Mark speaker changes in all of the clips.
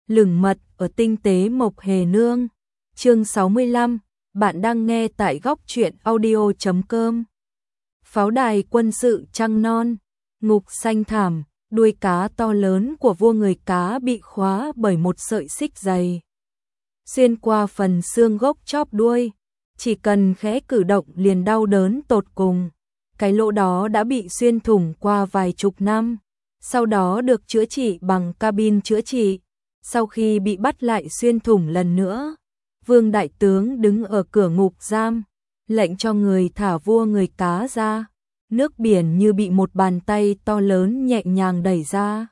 Speaker 1: lửng mật ở tinh tế Mộc Hề Nương. Chương 65, bạn đang nghe tại góc truyện audio.com. Pháo đài quân sự trăng non, ngục xanh thảm, đuôi cá to lớn của vua người cá bị khóa bởi một sợi xích dày. Xuyên qua phần xương gốc chóp đuôi, chỉ cần khẽ cử động liền đau đớn tột cùng. Cái lỗ đó đã bị xuyên thủng qua vài chục năm, sau đó được chữa trị bằng cabin chữa trị. Sau khi bị bắt lại xuyên thủng lần nữa, Vương đại tướng đứng ở cửa ngục giam, lệnh cho người thả vua người cá ra. Nước biển như bị một bàn tay to lớn nhẹ nhàng đẩy ra.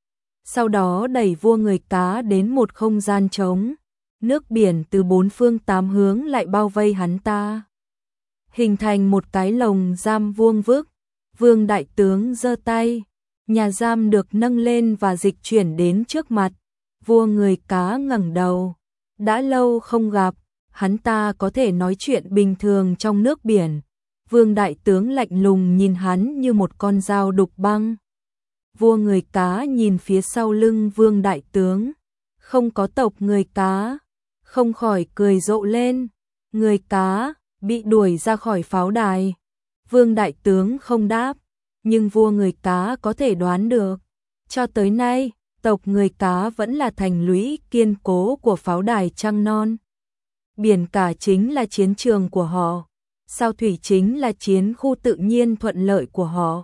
Speaker 1: Sau đó đẩy vua người cá đến một không gian trống. Nước biển từ bốn phương tám hướng lại bao vây hắn ta, hình thành một cái lồng giam vuông vức. Vương đại tướng giơ tay, nhà giam được nâng lên và dịch chuyển đến trước mặt. Vua người cá ngẩng đầu, đã lâu không gặp, hắn ta có thể nói chuyện bình thường trong nước biển. Vương đại tướng lạnh lùng nhìn hắn như một con dao đục băng. Vua người cá nhìn phía sau lưng vương đại tướng, không có tộc người cá, không khỏi cười rộ lên. Người cá bị đuổi ra khỏi pháo đài. Vương đại tướng không đáp, nhưng vua người cá có thể đoán được. Cho tới nay, tộc người cá vẫn là thành lũy kiên cố của pháo đài trăng non. Biển cả chính là chiến trường của họ, sao thủy chính là chiến khu tự nhiên thuận lợi của họ.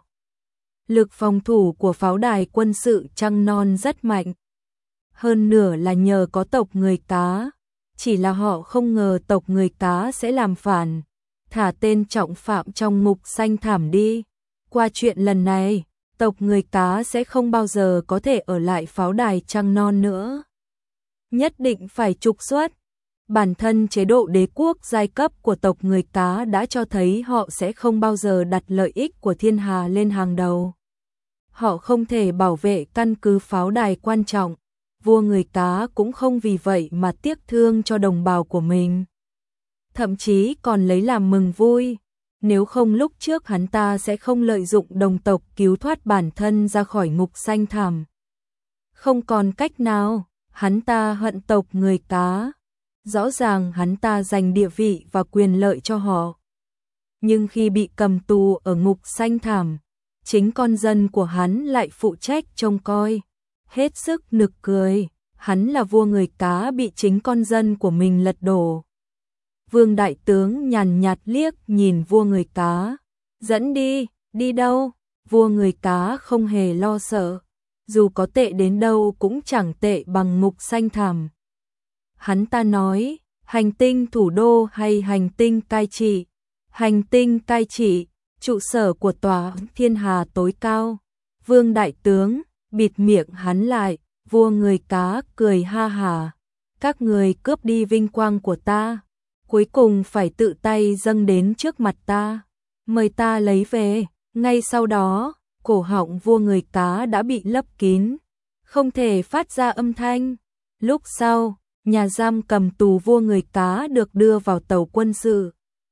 Speaker 1: Lực phòng thủ của pháo đài quân sự trăng non rất mạnh, hơn nửa là nhờ có tộc người cá. Chỉ là họ không ngờ tộc người cá sẽ làm phản, thả tên trọng phạm trong ngục xanh thảm đi. Qua chuyện lần này, tộc người cá sẽ không bao giờ có thể ở lại pháo đài trăng non nữa. Nhất định phải trục xuất. Bản thân chế độ đế quốc giai cấp của tộc người cá đã cho thấy họ sẽ không bao giờ đặt lợi ích của thiên hà lên hàng đầu. Họ không thể bảo vệ căn cứ pháo đài quan trọng. Vua người cá cũng không vì vậy mà tiếc thương cho đồng bào của mình, thậm chí còn lấy làm mừng vui. Nếu không lúc trước hắn ta sẽ không lợi dụng đồng tộc cứu thoát bản thân ra khỏi ngục xanh thảm. Không còn cách nào, hắn ta hận tộc người cá. Rõ ràng hắn ta dành địa vị và quyền lợi cho họ, nhưng khi bị cầm tù ở ngục xanh thảm, chính con dân của hắn lại phụ trách trông coi. Hết sức nực cười, hắn là vua người cá bị chính con dân của mình lật đổ. Vương đại tướng nhàn nhạt liếc nhìn vua người cá. Dẫn đi, đi đâu? Vua người cá không hề lo sợ, dù có tệ đến đâu cũng chẳng tệ bằng ngục xanh thảm. Hắn ta nói, hành tinh thủ đô hay hành tinh cai trị? Hành tinh cai trị, trụ sở của tòa thiên hà tối cao. Vương đại tướng bịt miệng hắn lại. Vua người cá cười ha hả. Các người cướp đi vinh quang của ta, cuối cùng phải tự tay dâng đến trước mặt ta, mời ta lấy về. Ngay sau đó, cổ họng vua người cá đã bị lấp kín, không thể phát ra âm thanh. Lúc sau, nhà giam cầm tù vua người cá được đưa vào tàu quân sự,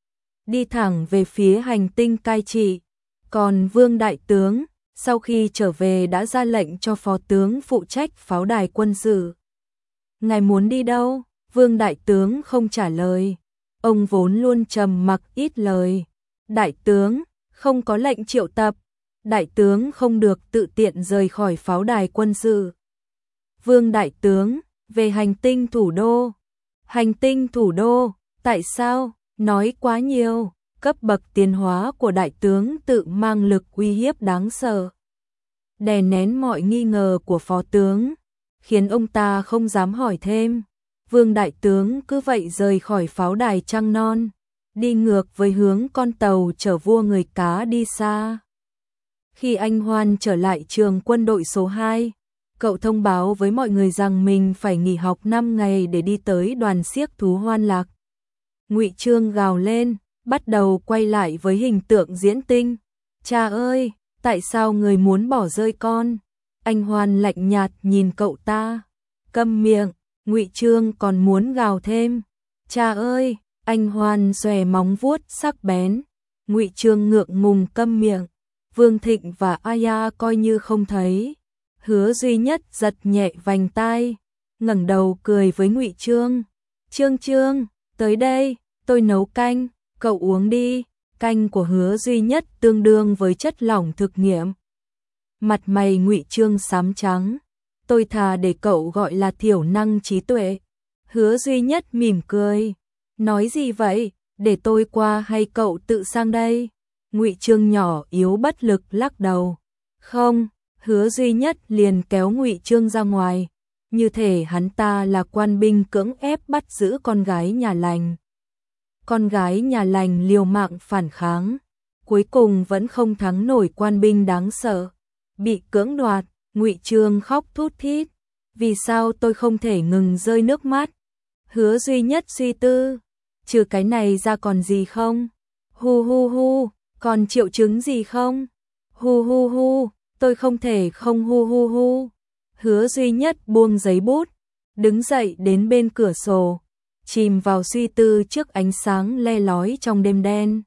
Speaker 1: đi thẳng về phía hành tinh cai trị. Còn vương đại tướng sau khi trở về đã ra lệnh cho phó tướng phụ trách pháo đài quân sự. Ngài muốn đi đâu? Vương đại tướng không trả lời. Ông vốn luôn trầm mặc ít lời. Đại tướng, không có lệnh triệu tập. Đại tướng không được tự tiện rời khỏi pháo đài quân sự. Vương đại tướng, về hành tinh thủ đô. Hành tinh thủ đô, tại sao? Nói quá nhiều. Cấp bậc tiến hóa của đại tướng tự mang lực uy hiếp đáng sợ, đè nén mọi nghi ngờ của phó tướng, khiến ông ta không dám hỏi thêm. Vương đại tướng cứ vậy rời khỏi pháo đài trăng non, đi ngược với hướng con tàu chở vua người cá đi xa. Khi anh Hoan trở lại trường quân đội số 2, cậu thông báo với mọi người rằng mình phải nghỉ học 5 ngày để đi tới đoàn xiếc thú Hoan Lạc. Ngụy Trương gào lên, bắt đầu quay lại với hình tượng diễn tinh. Cha ơi, tại sao người muốn bỏ rơi con? Anh Hoan lạnh nhạt nhìn cậu ta. Câm miệng. Ngụy Trương còn muốn gào thêm. Cha ơi, anh Hoan xòe móng vuốt sắc bén. Ngụy Trương ngượng ngùng câm miệng. Vương Thịnh và Aya coi như không thấy. Hứa Duy Nhất giật nhẹ vành tai. ngẩng đầu cười với Ngụy Trương. Trương Trương, tới đây, tôi nấu canh, cậu uống đi. Canh của Hứa Duy Nhất tương đương với chất lỏng thực nghiệm. Mặt mày Ngụy Trương xám trắng. Tôi thà để cậu gọi là thiểu năng trí tuệ. Hứa Duy Nhất mỉm cười. Nói gì vậy, để tôi qua hay cậu tự sang đây? Ngụy Trương nhỏ yếu bất lực lắc đầu. Không, Hứa Duy Nhất liền kéo Ngụy Trương ra ngoài. Như thể hắn ta là quan binh cưỡng ép bắt giữ con gái nhà lành. Con gái nhà lành liều mạng phản kháng. Cuối cùng vẫn không thắng nổi quan binh đáng sợ. Bị cưỡng đoạt, Ngụy Trương khóc thút thít. Vì sao tôi không thể ngừng rơi nước mắt? Hứa Duy Nhất suy tư. Trừ cái này ra còn gì không? Hu hu hu, còn triệu chứng gì không? Hu hu hu, tôi không thể không hu hu hu. Hứa Duy Nhất buông giấy bút, đứng dậy đến bên cửa sổ, chìm vào suy tư trước ánh sáng le lói trong đêm đen.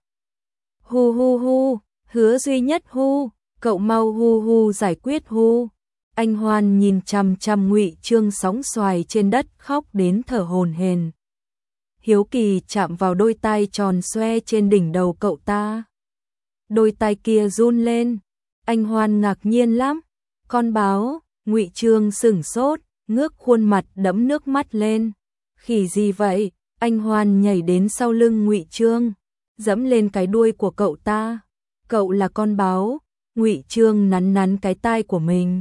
Speaker 1: Hu hu hu, Hứa Duy Nhất hu, cậu mau hu hu giải quyết hu. Anh Hoan nhìn chằm chằm Ngụy Trương sóng xoài trên đất khóc đến thở hổn hển. Hiếu kỳ chạm vào đôi tai tròn xoe trên đỉnh đầu cậu ta. Đôi tai kia run lên. Anh Hoan ngạc nhiên lắm. Con báo. Ngụy Trương sửng sốt, ngước khuôn mặt đẫm nước mắt lên. Khỉ gì vậy? Anh Hoan nhảy đến sau lưng Ngụy Trương, giẫm lên cái đuôi của cậu ta. Cậu là con báo. Ngụy Trương nắn nắn cái tai của mình.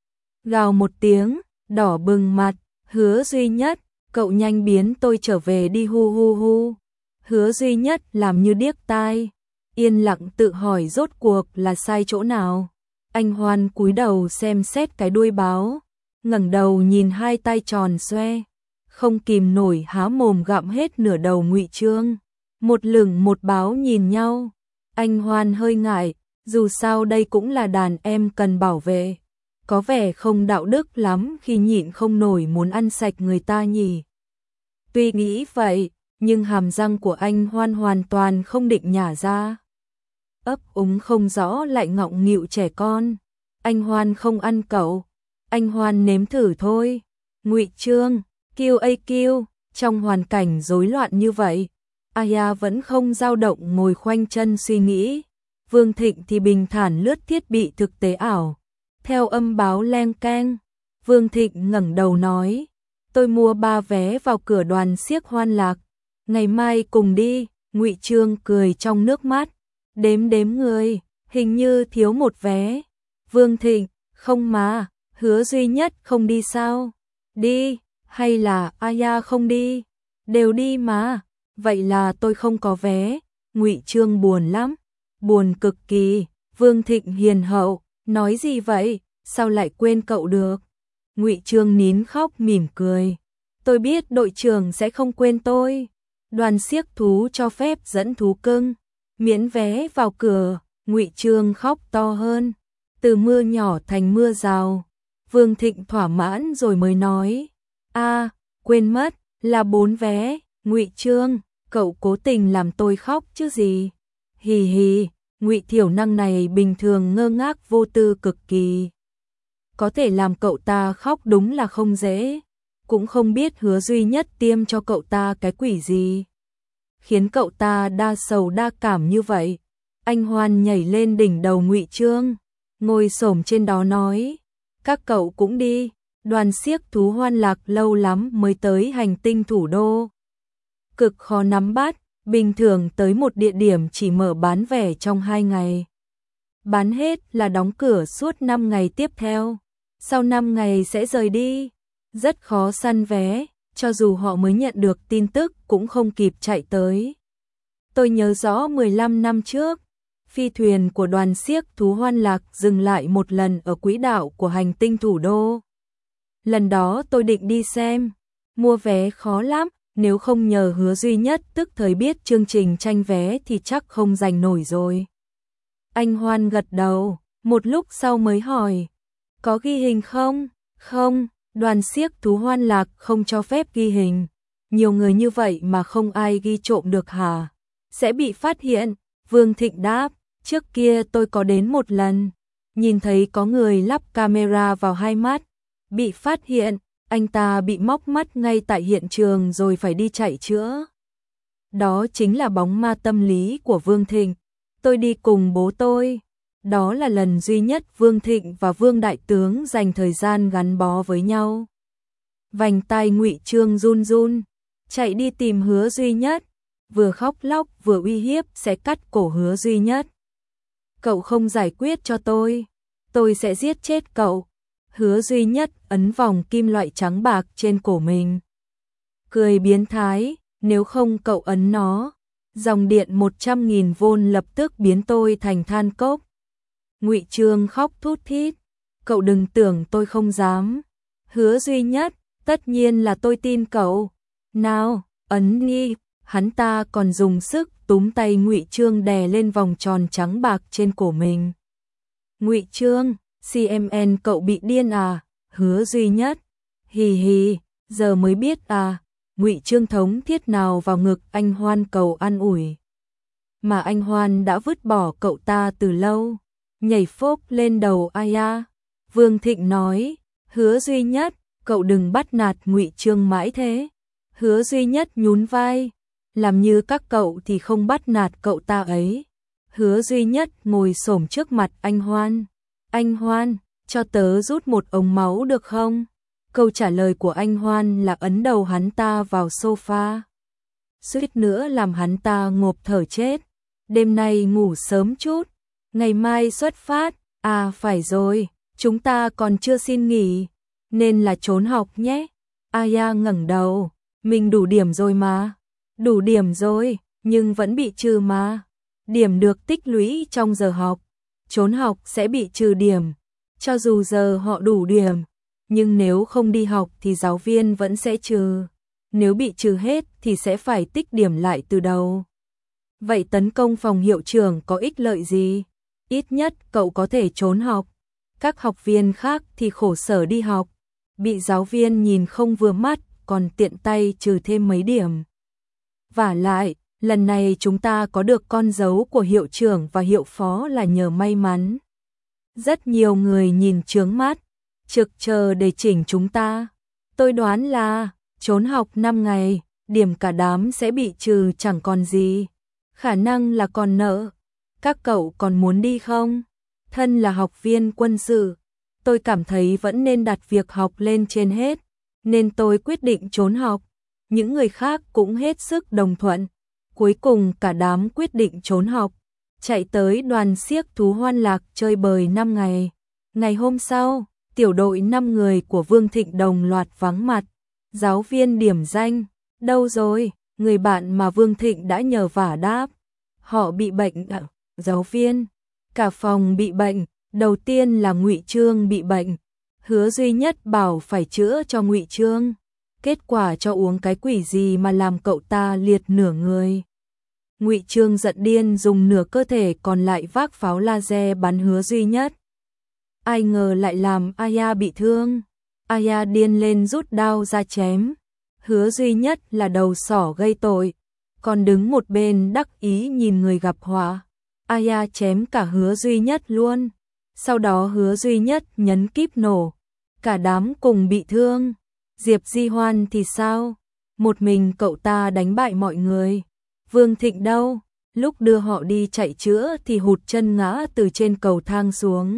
Speaker 1: Gào một tiếng, đỏ bừng mặt. Hứa Duy Nhất, cậu nhanh biến tôi trở về đi hu hu hu. Hứa Duy Nhất làm như điếc tai, yên lặng tự hỏi rốt cuộc là sai chỗ nào. Anh Hoan cúi đầu xem xét cái đuôi báo, ngẩng đầu nhìn hai tay tròn xoe, không kìm nổi há mồm gặm hết nửa đầu Ngụy Trương. Một lửng một báo nhìn nhau. Anh Hoan hơi ngại, dù sao đây cũng là đàn em cần bảo vệ. Có vẻ không đạo đức lắm khi nhịn không nổi muốn ăn sạch người ta nhỉ. Tuy nghĩ vậy, nhưng hàm răng của anh Hoan hoàn toàn không định nhả ra. Ấp úng không rõ lại ngọng nghịu trẻ con. Anh Hoan không ăn cậu. Anh Hoan nếm thử thôi. Ngụy Trương, QAQ, trong hoàn cảnh rối loạn như vậy, Aya vẫn không dao động ngồi khoanh chân suy nghĩ. Vương Thịnh thì bình thản lướt thiết bị thực tế ảo. Theo âm báo leng keng, Vương Thịnh ngẩng đầu nói, tôi mua 3 vé vào cửa đoàn xiếc Hoan Lạc, ngày mai cùng đi. Ngụy Trương cười trong nước mắt, đếm người, hình như thiếu một vé. Vương Thịnh, không mà, Hứa Duy Nhất không đi sao? Đi, hay là Aya không đi? Đều đi mà, vậy là tôi không có vé. Ngụy Trương buồn lắm, buồn cực kỳ. Vương Thịnh hiền hậu, nói gì vậy, sao lại quên cậu được? Ngụy Trương nín khóc mỉm cười. Tôi biết đội trưởng sẽ không quên tôi. Đoàn xiếc thú cho phép dẫn thú cưng, miễn vé vào cửa. Ngụy Trương khóc to hơn, từ mưa nhỏ thành mưa rào. Vương Thịnh thỏa mãn rồi mới nói, quên mất, là 4 vé. Ngụy Trương, cậu cố tình làm tôi khóc chứ gì. Hì hì. Ngụy thiểu năng này bình thường ngơ ngác vô tư cực kỳ. Có thể làm cậu ta khóc đúng là không dễ. Cũng không biết Hứa Duy Nhất tiêm cho cậu ta cái quỷ gì, khiến cậu ta đa sầu đa cảm như vậy. Anh Hoan nhảy lên đỉnh đầu Ngụy Trương, ngồi xổm trên đó nói, các cậu cũng đi. Đoàn xiếc thú Hoan Lạc lâu lắm mới tới hành tinh thủ đô, cực khó nắm bắt. Bình thường tới một địa điểm chỉ mở bán vé trong 2 ngày. Bán hết là đóng cửa suốt 5 ngày tiếp theo. Sau 5 ngày sẽ rời đi. Rất khó săn vé, cho dù họ mới nhận được tin tức cũng không kịp chạy tới. Tôi nhớ rõ 15 năm trước, phi thuyền của đoàn xiếc thú Hoan Lạc dừng lại một lần ở quỹ đạo của hành tinh thủ đô. Lần đó tôi định đi xem, mua vé khó lắm. Nếu không nhờ Hứa Duy Nhất tức thời biết chương trình tranh vé thì chắc không giành nổi rồi. Anh Hoan gật đầu, một lúc sau mới hỏi, có ghi hình không? Không, đoàn xiếc thú Hoan Lạc không cho phép ghi hình. Nhiều người như vậy mà không ai ghi trộm được hả? Sẽ bị phát hiện. Vương Thịnh đáp, trước kia tôi có đến một lần, nhìn thấy có người lắp camera vào 2 mắt, bị phát hiện. Anh ta bị móc mắt ngay tại hiện trường rồi phải đi chạy chữa. Đó chính là bóng ma tâm lý của Vương Thịnh. Tôi đi cùng bố tôi. Đó là lần duy nhất Vương Thịnh và Vương Đại Tướng dành thời gian gắn bó với nhau. Vành tai Ngụy Chương run run, chạy đi tìm Hứa Duy Nhất, vừa khóc lóc vừa uy hiếp sẽ cắt cổ Hứa Duy Nhất. Cậu không giải quyết cho tôi sẽ giết chết cậu. Hứa Duy Nhất ấn vòng kim loại trắng bạc trên cổ mình. Cười biến thái, nếu không cậu ấn nó, dòng điện 100.000V lập tức biến tôi thành than cốc. Ngụy Chương khóc thút thít, cậu đừng tưởng tôi không dám. Hứa Duy Nhất, tất nhiên là tôi tin cậu. Nào, ấn đi. Hắn ta còn dùng sức túm tay Ngụy Chương đè lên vòng tròn trắng bạc trên cổ mình. Ngụy Chương, CMN cậu bị điên à? Hứa Duy Nhất, hì hì, giờ mới biết à? Ngụy Chương thống thiết nào vào ngực anh Hoan cầu an ủi. Mà anh Hoan đã vứt bỏ cậu ta từ lâu, nhảy phốc lên đầu Aya. Vương Thịnh nói, Hứa Duy Nhất, cậu đừng bắt nạt Ngụy Chương mãi thế. Hứa Duy Nhất nhún vai, làm như các cậu thì không bắt nạt cậu ta ấy. Hứa Duy Nhất ngồi xổm trước mặt anh Hoan. Anh Hoan, cho tớ rút một ống máu được không? Câu trả lời của anh Hoan là ấn đầu hắn ta vào sofa. Suýt nữa làm hắn ta ngộp thở chết. Đêm nay ngủ sớm chút, ngày mai xuất phát. À phải rồi, chúng ta còn chưa xin nghỉ, nên là trốn học nhé. Aya ngẩng đầu, mình đủ điểm rồi mà. Đủ điểm rồi, nhưng vẫn bị trừ mà. Điểm được tích lũy trong giờ học. Trốn học sẽ bị trừ điểm. Cho dù giờ họ đủ điểm, nhưng nếu không đi học thì giáo viên vẫn sẽ trừ. Nếu bị trừ hết thì sẽ phải tích điểm lại từ đầu. Vậy tấn công phòng hiệu trưởng có ích lợi gì? Ít nhất cậu có thể trốn học. Các học viên khác thì khổ sở đi học, bị giáo viên nhìn không vừa mắt, còn tiện tay trừ thêm mấy điểm. Vả lại, lần này chúng ta có được con dấu của hiệu trưởng và hiệu phó là nhờ may mắn. Rất nhiều người nhìn chướng mắt, trực chờ để chỉnh chúng ta. Tôi đoán là trốn học 5 ngày, điểm cả đám sẽ bị trừ chẳng còn gì. Khả năng là còn nợ. Các cậu còn muốn đi không? Thân là học viên quân sự, tôi cảm thấy vẫn nên đặt việc học lên trên hết, nên tôi quyết định trốn học. Những người khác cũng hết sức đồng thuận. Cuối cùng cả đám quyết định trốn học, chạy tới đoàn xiếc thú Hoan Lạc chơi bời 5 ngày. Ngày hôm sau, tiểu đội 5 người của Vương Thịnh đồng loạt vắng mặt. Giáo viên điểm danh, đâu rồi? Người bạn mà Vương Thịnh đã nhờ vả đáp. Họ bị bệnh ạ. Giáo viên, cả phòng bị bệnh, đầu tiên là Ngụy Chương bị bệnh. Hứa Duy Nhất bảo phải chữa cho Ngụy Chương. Kết quả cho uống cái quỷ gì mà làm cậu ta liệt nửa người. Ngụy Chương giận điên dùng nửa cơ thể còn lại vác pháo laser bắn Hứa Duy Nhất. Ai ngờ lại làm Aya bị thương. Aya điên lên rút đao ra chém. Hứa Duy Nhất là đầu sỏ gây tội, còn đứng một bên đắc ý nhìn người gặp họa. Aya chém cả Hứa Duy Nhất luôn. Sau đó Hứa Duy Nhất nhấn kíp nổ. Cả đám cùng bị thương. Diệp Di Hoan thì sao? Một mình cậu ta đánh bại mọi người. Vương Thịnh đâu? Lúc đưa họ đi chạy chữa thì hụt chân ngã từ trên cầu thang xuống.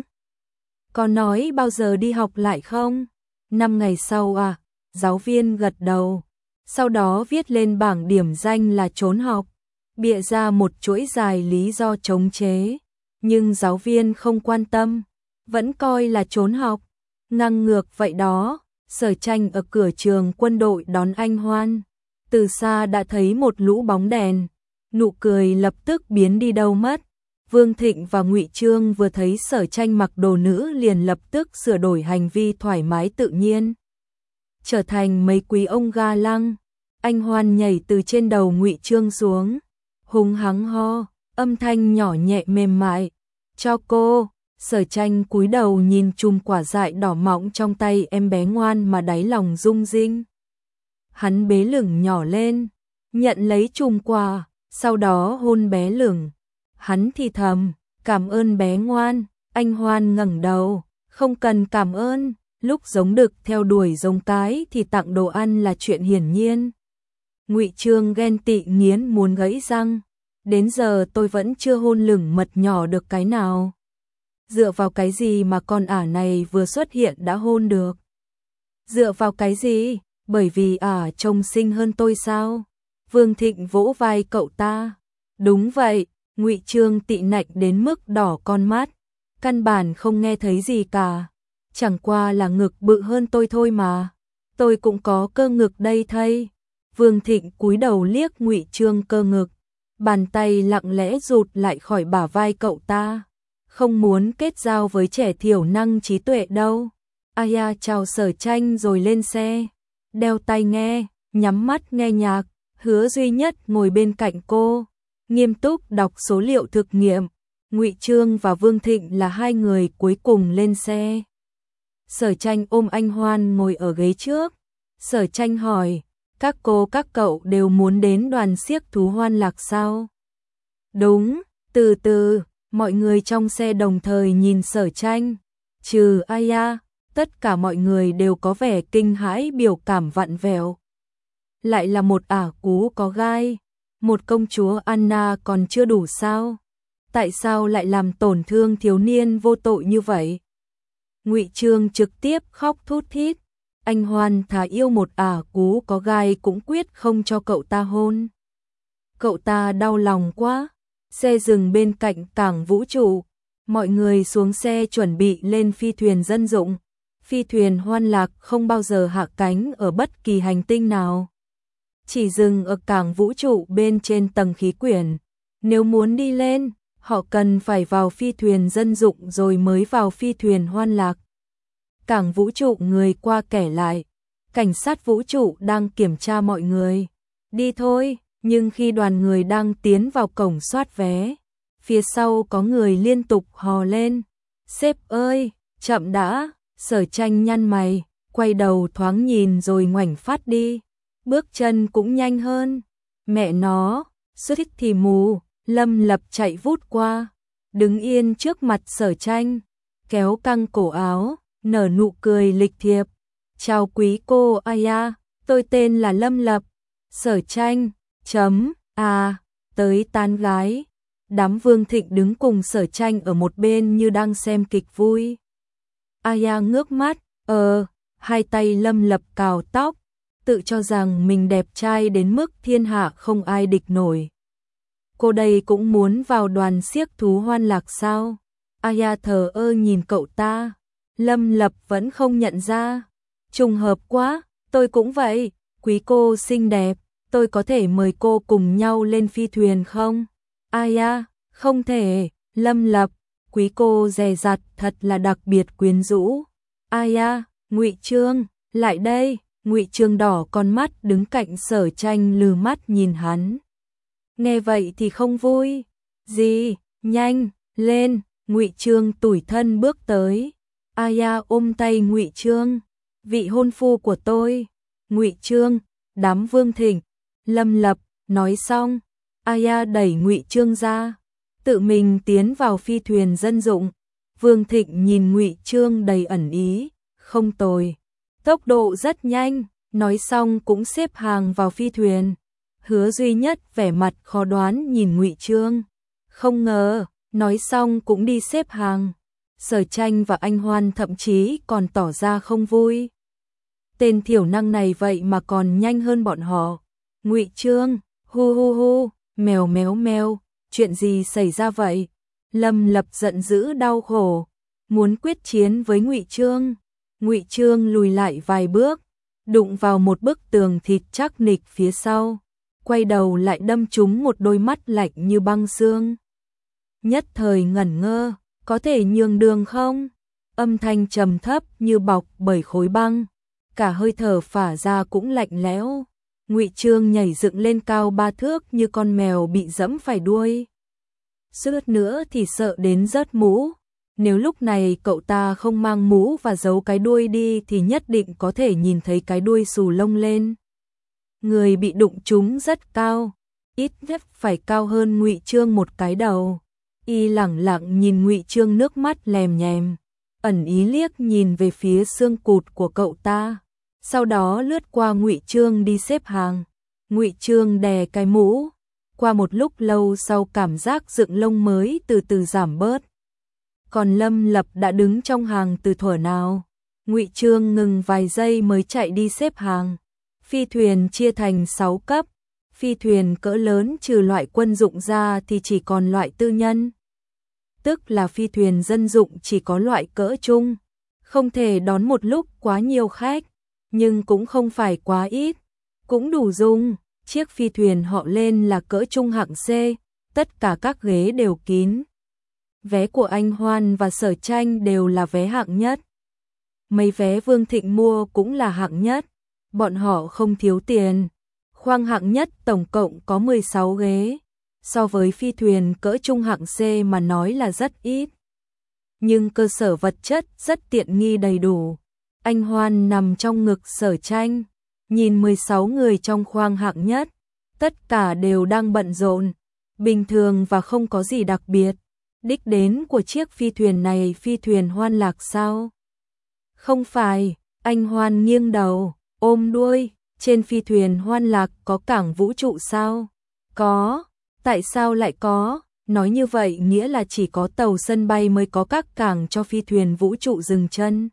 Speaker 1: Có nói bao giờ đi học lại không? 5 ngày sau à? Giáo viên gật đầu. Sau đó viết lên bảng điểm danh là trốn học. Bịa ra một chuỗi dài lý do chống chế. Nhưng giáo viên không quan tâm. Vẫn coi là trốn học. Ngang ngược vậy đó. Sở Tranh ở cửa trường quân đội đón anh Hoan. Từ xa đã thấy một lũ bóng đèn. Nụ cười lập tức biến đi đâu mất. Vương Thịnh và Ngụy Chương vừa thấy Sở Tranh mặc đồ nữ liền lập tức sửa đổi hành vi thoải mái tự nhiên, trở thành mấy quý ông ga lăng. Anh Hoan nhảy từ trên đầu Ngụy Chương xuống, hùng hắng ho, âm thanh nhỏ nhẹ mềm mại. Cho cô. Sở Tranh cúi đầu nhìn chùm quả dại đỏ mọng trong tay em bé ngoan mà đáy lòng rung rinh. Hắn bế lửng nhỏ lên, nhận lấy chùm quả, sau đó hôn bé lửng. Hắn thì thầm, cảm ơn bé ngoan. Anh Hoan ngẩng đầu, không cần cảm ơn, lúc giống đực theo đuổi giống cái thì tặng đồ ăn là chuyện hiển nhiên. Ngụy Trương ghen tị nghiến muốn gãy răng, đến giờ tôi vẫn chưa hôn lửng mật nhỏ được cái nào. Dựa vào cái gì mà con ả này vừa xuất hiện đã hôn được? Dựa vào cái gì? Bởi vì ả trông xinh hơn tôi sao? Vương Thịnh vỗ vai cậu ta. Đúng vậy, Ngụy Trương tị nạnh đến mức đỏ con mắt, căn bản không nghe thấy gì cả. Chẳng qua là ngực bự hơn tôi thôi mà. Tôi cũng có cơ ngực đây thây. Vương Thịnh cúi đầu liếc Ngụy Trương cơ ngực, bàn tay lặng lẽ rụt lại khỏi bả vai cậu ta. Không muốn kết giao với trẻ thiểu năng trí tuệ đâu. Aya chào Sở Tranh rồi lên xe, đeo tai nghe, nhắm mắt nghe nhạc. Hứa Duy Nhất ngồi bên cạnh cô, nghiêm túc đọc số liệu thực nghiệm. Ngụy Trương và Vương Thịnh là hai người cuối cùng lên xe. Sở Tranh ôm anh Hoan ngồi ở ghế trước. Sở Tranh hỏi, các cô các cậu đều muốn đến đoàn xiếc thú Hoan Lạc sao? Đúng, từ từ, mọi người trong xe đồng thời nhìn Sở Tranh. Trừ Aya, tất cả mọi người đều có vẻ kinh hãi, biểu cảm vặn vẹo. Lại là một ả cú có gai, một công chúa Anna còn chưa đủ sao? Tại sao lại làm tổn thương thiếu niên vô tội như vậy? Ngụy Trương trực tiếp khóc thút thít. Anh Hoan thà yêu một ả cú có gai cũng quyết không cho cậu ta hôn. Cậu ta đau lòng quá. Xe dừng bên cạnh cảng vũ trụ. Mọi người xuống xe chuẩn bị lên phi thuyền dân dụng. Phi thuyền Hoan Lạc không bao giờ hạ cánh ở bất kỳ hành tinh nào, chỉ dừng ở cảng vũ trụ bên trên tầng khí quyển. Nếu muốn đi lên, họ cần phải vào phi thuyền dân dụng rồi mới vào phi thuyền Hoan Lạc. Cảng vũ trụ người qua kẻ lại, cảnh sát vũ trụ đang kiểm tra mọi người. Đi thôi, nhưng khi đoàn người đang tiến vào cổng soát vé, phía sau có người liên tục hò lên. Sếp ơi, chậm đã. Sở Tranh nhăn mày, quay đầu thoáng nhìn rồi ngoảnh phát đi. Bước chân cũng nhanh hơn. Mẹ nó, xuất thích thì mù. Lâm Lập chạy vút qua, đứng yên trước mặt Sở Tranh, kéo căng cổ áo, nở nụ cười lịch thiệp. Chào quý cô Aya, tôi tên là Lâm Lập. Sở Tranh, tới tán gái. Đám Vương Thịnh đứng cùng Sở Tranh ở một bên như đang xem kịch vui. Aya ngước mắt, hai tay Lâm Lập cào tóc, tự cho rằng mình đẹp trai đến mức thiên hạ không ai địch nổi. Cô đây cũng muốn vào đoàn xiếc thú Hoan Lạc sao? Aya thờ ơ nhìn cậu ta. Lâm Lập vẫn không nhận ra. Trùng hợp quá, tôi cũng vậy. Quý cô xinh đẹp, tôi có thể mời cô cùng nhau lên phi thuyền không? Aya, không thể. Lâm Lập, quý cô dè dặt thật là đặc biệt quyến rũ. Aya, Ngụy Trương, lại đây. Ngụy Trương đỏ con mắt đứng cạnh Sở Tranh lừ mắt nhìn hắn. Nghe vậy thì không vui. Gì, nhanh, lên. Ngụy Trương tủi thân bước tới. Aya ôm tay Ngụy Trương. Vị hôn phu của tôi. Ngụy Trương, đám Vương Thịnh, Lâm Lập, nói xong. Aya đẩy Ngụy Trương ra, tự mình tiến vào phi thuyền dân dụng. Vương Thịnh nhìn Ngụy Trương đầy ẩn ý. Không tồi, tốc độ rất nhanh. Nói xong cũng xếp hàng vào phi thuyền. Hứa Duy Nhất vẻ mặt khó đoán nhìn Ngụy Trương. Không ngờ, nói xong cũng đi xếp hàng. Sở Tranh và anh Hoan thậm chí còn tỏ ra không vui. Tên thiểu năng này vậy mà còn nhanh hơn bọn họ. Ngụy Trương, hu hu hu, mèo méo mèo, chuyện gì xảy ra vậy? Lâm Lập giận dữ đau khổ, muốn quyết chiến với Ngụy Trương. Ngụy Trương lùi lại vài bước, đụng vào một bức tường thịt chắc nịch phía sau, quay đầu lại đâm trúng một đôi mắt lạnh như băng xương. Nhất thời ngẩn ngơ, có thể nhường đường không? Âm thanh trầm thấp như bọc bởi khối băng, cả hơi thở phả ra cũng lạnh lẽo. Ngụy Trương nhảy dựng lên cao 3 thước như con mèo bị dẫm phải đuôi. Suýt nữa thì sợ đến rớt mũ. Nếu lúc này cậu ta không mang mũ và giấu cái đuôi đi thì nhất định có thể nhìn thấy cái đuôi xù lông lên. Người bị đụng trúng rất cao, ít nhất phải cao hơn Ngụy Trương một cái đầu. Y lẳng lặng nhìn Ngụy Trương nước mắt lèm nhèm. ẩn ý liếc nhìn về phía xương cụt của cậu ta, sau đó lướt qua Ngụy Trương đi xếp hàng. Ngụy Trương đè cái mũ, qua một lúc lâu sau cảm giác dựng lông mới từ từ giảm bớt. Còn Lâm Lập đã đứng trong hàng từ thuở nào? Ngụy Trương ngừng vài giây mới chạy đi xếp hàng. Phi thuyền chia thành 6 cấp, phi thuyền cỡ lớn trừ loại quân dụng ra thì chỉ còn loại tư nhân. Tức là phi thuyền dân dụng chỉ có loại cỡ trung, không thể đón một lúc quá nhiều khách, nhưng cũng không phải quá ít, cũng đủ dùng. Chiếc phi thuyền họ lên là cỡ trung hạng C, tất cả các ghế đều kín. Vé của anh Hoan và Sở Tranh đều là vé hạng nhất. Mấy vé Vương Thịnh mua cũng là hạng nhất, bọn họ không thiếu tiền. Khoang hạng nhất tổng cộng có 16 ghế, so với phi thuyền cỡ trung hạng C mà nói là rất ít. Nhưng cơ sở vật chất rất tiện nghi đầy đủ. Anh Hoan nằm trong ngực Sở Tranh, nhìn 16 người trong khoang hạng nhất, tất cả đều đang bận rộn, bình thường và không có gì đặc biệt. Đích đến của chiếc phi thuyền này phi thuyền Hoan Lạc sao? Không phải, anh Hoan nghiêng đầu, ôm đuôi, trên phi thuyền Hoan Lạc có cảng vũ trụ sao? Có, tại sao lại có? Nói như vậy nghĩa là chỉ có tàu sân bay mới có các cảng cho phi thuyền vũ trụ dừng chân.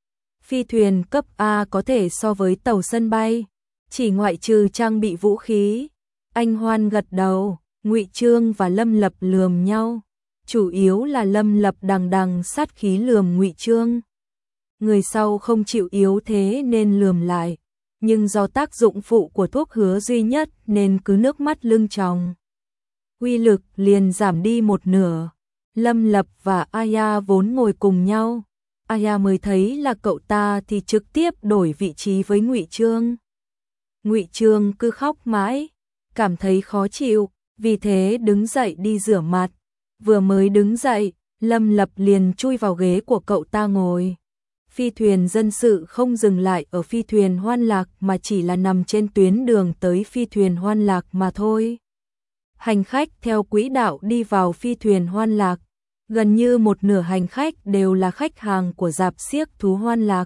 Speaker 1: Phi thuyền cấp A có thể so với tàu sân bay, chỉ ngoại trừ trang bị vũ khí. Anh Hoan gật đầu, Ngụy Trương và Lâm Lập lườm nhau, chủ yếu là Lâm Lập đằng đằng sát khí lườm Ngụy Trương. Người sau không chịu yếu thế nên lườm lại, nhưng do tác dụng phụ của thuốc hứa duy nhất nên cứ nước mắt lưng tròng. Uy lực liền giảm đi một nửa. Lâm Lập và Aya vốn ngồi cùng nhau, Aya mới thấy là cậu ta thì trực tiếp đổi vị trí với Ngụy Trương. Ngụy Trương cứ khóc mãi, cảm thấy khó chịu, vì thế đứng dậy đi rửa mặt. Vừa mới đứng dậy, Lâm Lập liền chui vào ghế của cậu ta ngồi. Phi thuyền dân sự không dừng lại ở phi thuyền Hoan Lạc mà chỉ là nằm trên tuyến đường tới phi thuyền Hoan Lạc mà thôi. Hành khách theo quỹ đạo đi vào phi thuyền Hoan Lạc, gần như một nửa hành khách đều là khách hàng của rạp xiếc thú Hoan Lạc.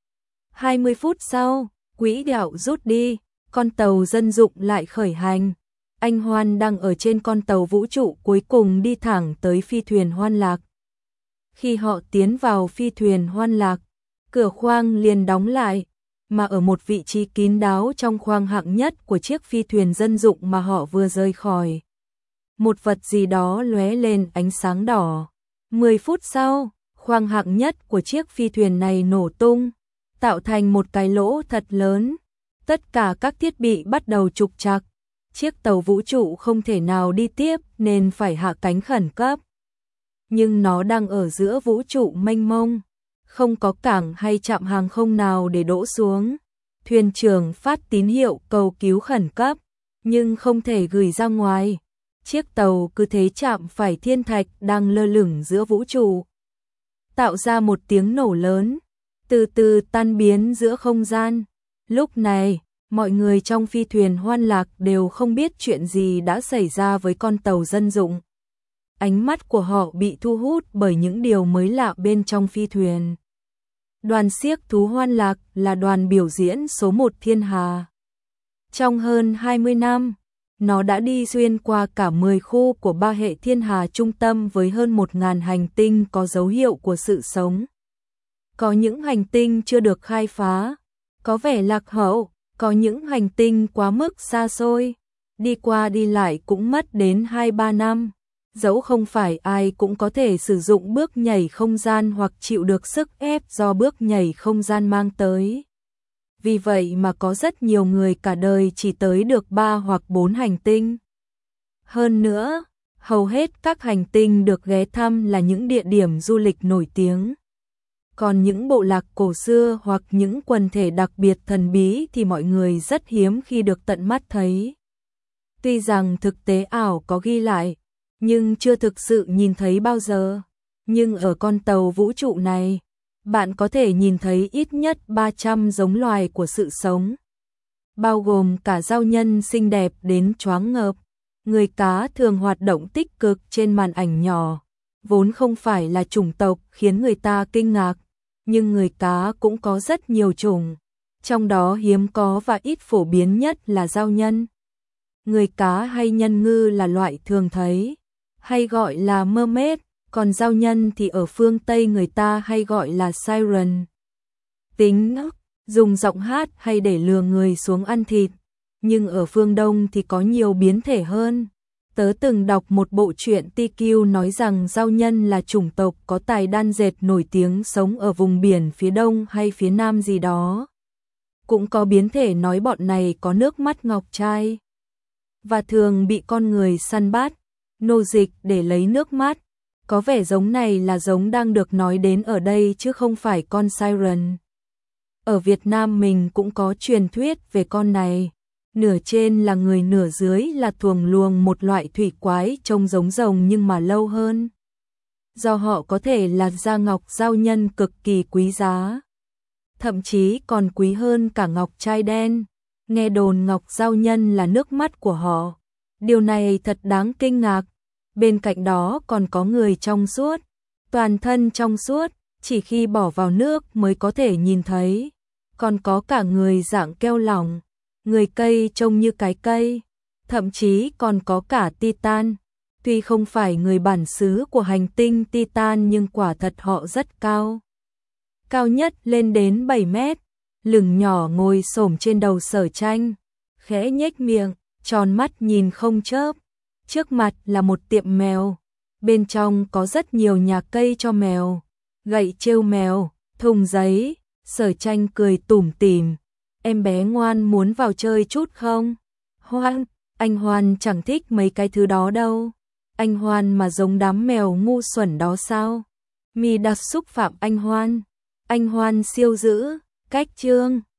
Speaker 1: 20 phút sau, quỹ đạo rút đi, con tàu dân dụng lại khởi hành. Anh Hoan đang ở trên con tàu vũ trụ cuối cùng đi thẳng tới phi thuyền Hoan Lạc. Khi họ tiến vào phi thuyền Hoan Lạc, cửa khoang liền đóng lại, mà ở một vị trí kín đáo trong khoang hạng nhất của chiếc phi thuyền dân dụng mà họ vừa rời khỏi, một vật gì đó lóe lên ánh sáng đỏ. 10 phút sau, khoang hạng nhất của chiếc phi thuyền này nổ tung, tạo thành một cái lỗ thật lớn. Tất cả các thiết bị bắt đầu trục trặc. Chiếc tàu vũ trụ không thể nào đi tiếp nên phải hạ cánh khẩn cấp. Nhưng nó đang ở giữa vũ trụ mênh mông, không có cảng hay trạm hàng không nào để đỗ xuống. Thuyền trưởng phát tín hiệu cầu cứu khẩn cấp, nhưng không thể gửi ra ngoài. Chiếc tàu cứ thế chạm phải thiên thạch đang lơ lửng giữa vũ trụ, tạo ra một tiếng nổ lớn, từ từ tan biến giữa không gian. Lúc này, mọi người trong phi thuyền Hoan Lạc đều không biết chuyện gì đã xảy ra với con tàu dân dụng. Ánh mắt của họ bị thu hút bởi những điều mới lạ bên trong phi thuyền. Đoàn xiếc thú Hoan Lạc là đoàn biểu diễn số 1 thiên hà. Trong hơn 20 năm, nó đã đi xuyên qua cả 10 khu của 3 hệ thiên hà trung tâm với hơn 1.000 hành tinh có dấu hiệu của sự sống. Có những hành tinh chưa được khai phá, có vẻ lạc hậu, có những hành tinh quá mức xa xôi, đi qua đi lại cũng mất đến 2-3 năm. Dẫu không phải ai cũng có thể sử dụng bước nhảy không gian hoặc chịu được sức ép do bước nhảy không gian mang tới. Vì vậy mà có rất nhiều người cả đời chỉ tới được 3 hoặc 4 hành tinh. Hơn nữa, hầu hết các hành tinh được ghé thăm là những địa điểm du lịch nổi tiếng. Còn những bộ lạc cổ xưa hoặc những quần thể đặc biệt thần bí thì mọi người rất hiếm khi được tận mắt thấy. Tuy rằng thực tế ảo có ghi lại, nhưng chưa thực sự nhìn thấy bao giờ. Nhưng ở con tàu vũ trụ này, bạn có thể nhìn thấy ít nhất 300 giống loài của sự sống, bao gồm cả giao nhân xinh đẹp đến choáng ngợp. Người cá thường hoạt động tích cực trên màn ảnh nhỏ, vốn không phải là chủng tộc khiến người ta kinh ngạc, nhưng người cá cũng có rất nhiều chủng, trong đó hiếm có và ít phổ biến nhất là giao nhân. Người cá hay nhân ngư là loại thường thấy, hay gọi là mermaid, còn giao nhân thì ở phương Tây người ta hay gọi là siren. Tính dùng giọng hát hay để lừa người xuống ăn thịt, nhưng ở phương Đông thì có nhiều biến thể hơn. Tớ từng đọc một bộ truyện TQ nói rằng giao nhân là chủng tộc có tài đan dệt nổi tiếng sống ở vùng biển phía Đông hay phía Nam gì đó. Cũng có biến thể nói bọn này có nước mắt ngọc trai và thường bị con người săn bắt, nô dịch để lấy nước mắt. Có vẻ giống này là giống đang được nói đến ở đây chứ không phải con siren. Ở Việt Nam mình cũng có truyền thuyết về con này. Nửa trên là người nửa dưới là thuồng luồng, một loại thủy quái trông giống rồng nhưng mà lâu hơn. Do họ có thể là da ngọc giao nhân cực kỳ quý giá. Thậm chí còn quý hơn cả ngọc trai đen. Nghe đồn ngọc giao nhân là nước mắt của họ. Điều này thật đáng kinh ngạc. Bên cạnh đó còn có người trong suốt, toàn thân trong suốt, chỉ khi bỏ vào nước mới có thể nhìn thấy. Còn có cả người dạng keo lỏng, người cây trông như cái cây, thậm chí còn có cả Titan. Tuy không phải người bản xứ của hành tinh Titan nhưng quả thật họ rất cao. Cao nhất lên đến 7 mét, lưng nhỏ ngồi xổm trên đầu Sở Tranh, khẽ nhếch miệng, tròn mắt nhìn không chớp. Trước mặt là một tiệm mèo, bên trong có rất nhiều nhà cây cho mèo, gậy trêu mèo, thùng giấy. Sở Tranh cười tủm tỉm, em bé ngoan muốn vào chơi chút không? Hoan, anh Hoan chẳng thích mấy cái thứ đó đâu. Anh Hoan mà giống đám mèo ngu xuẩn đó sao? Mi đặt xúc phạm anh Hoan siêu dữ, cách chương.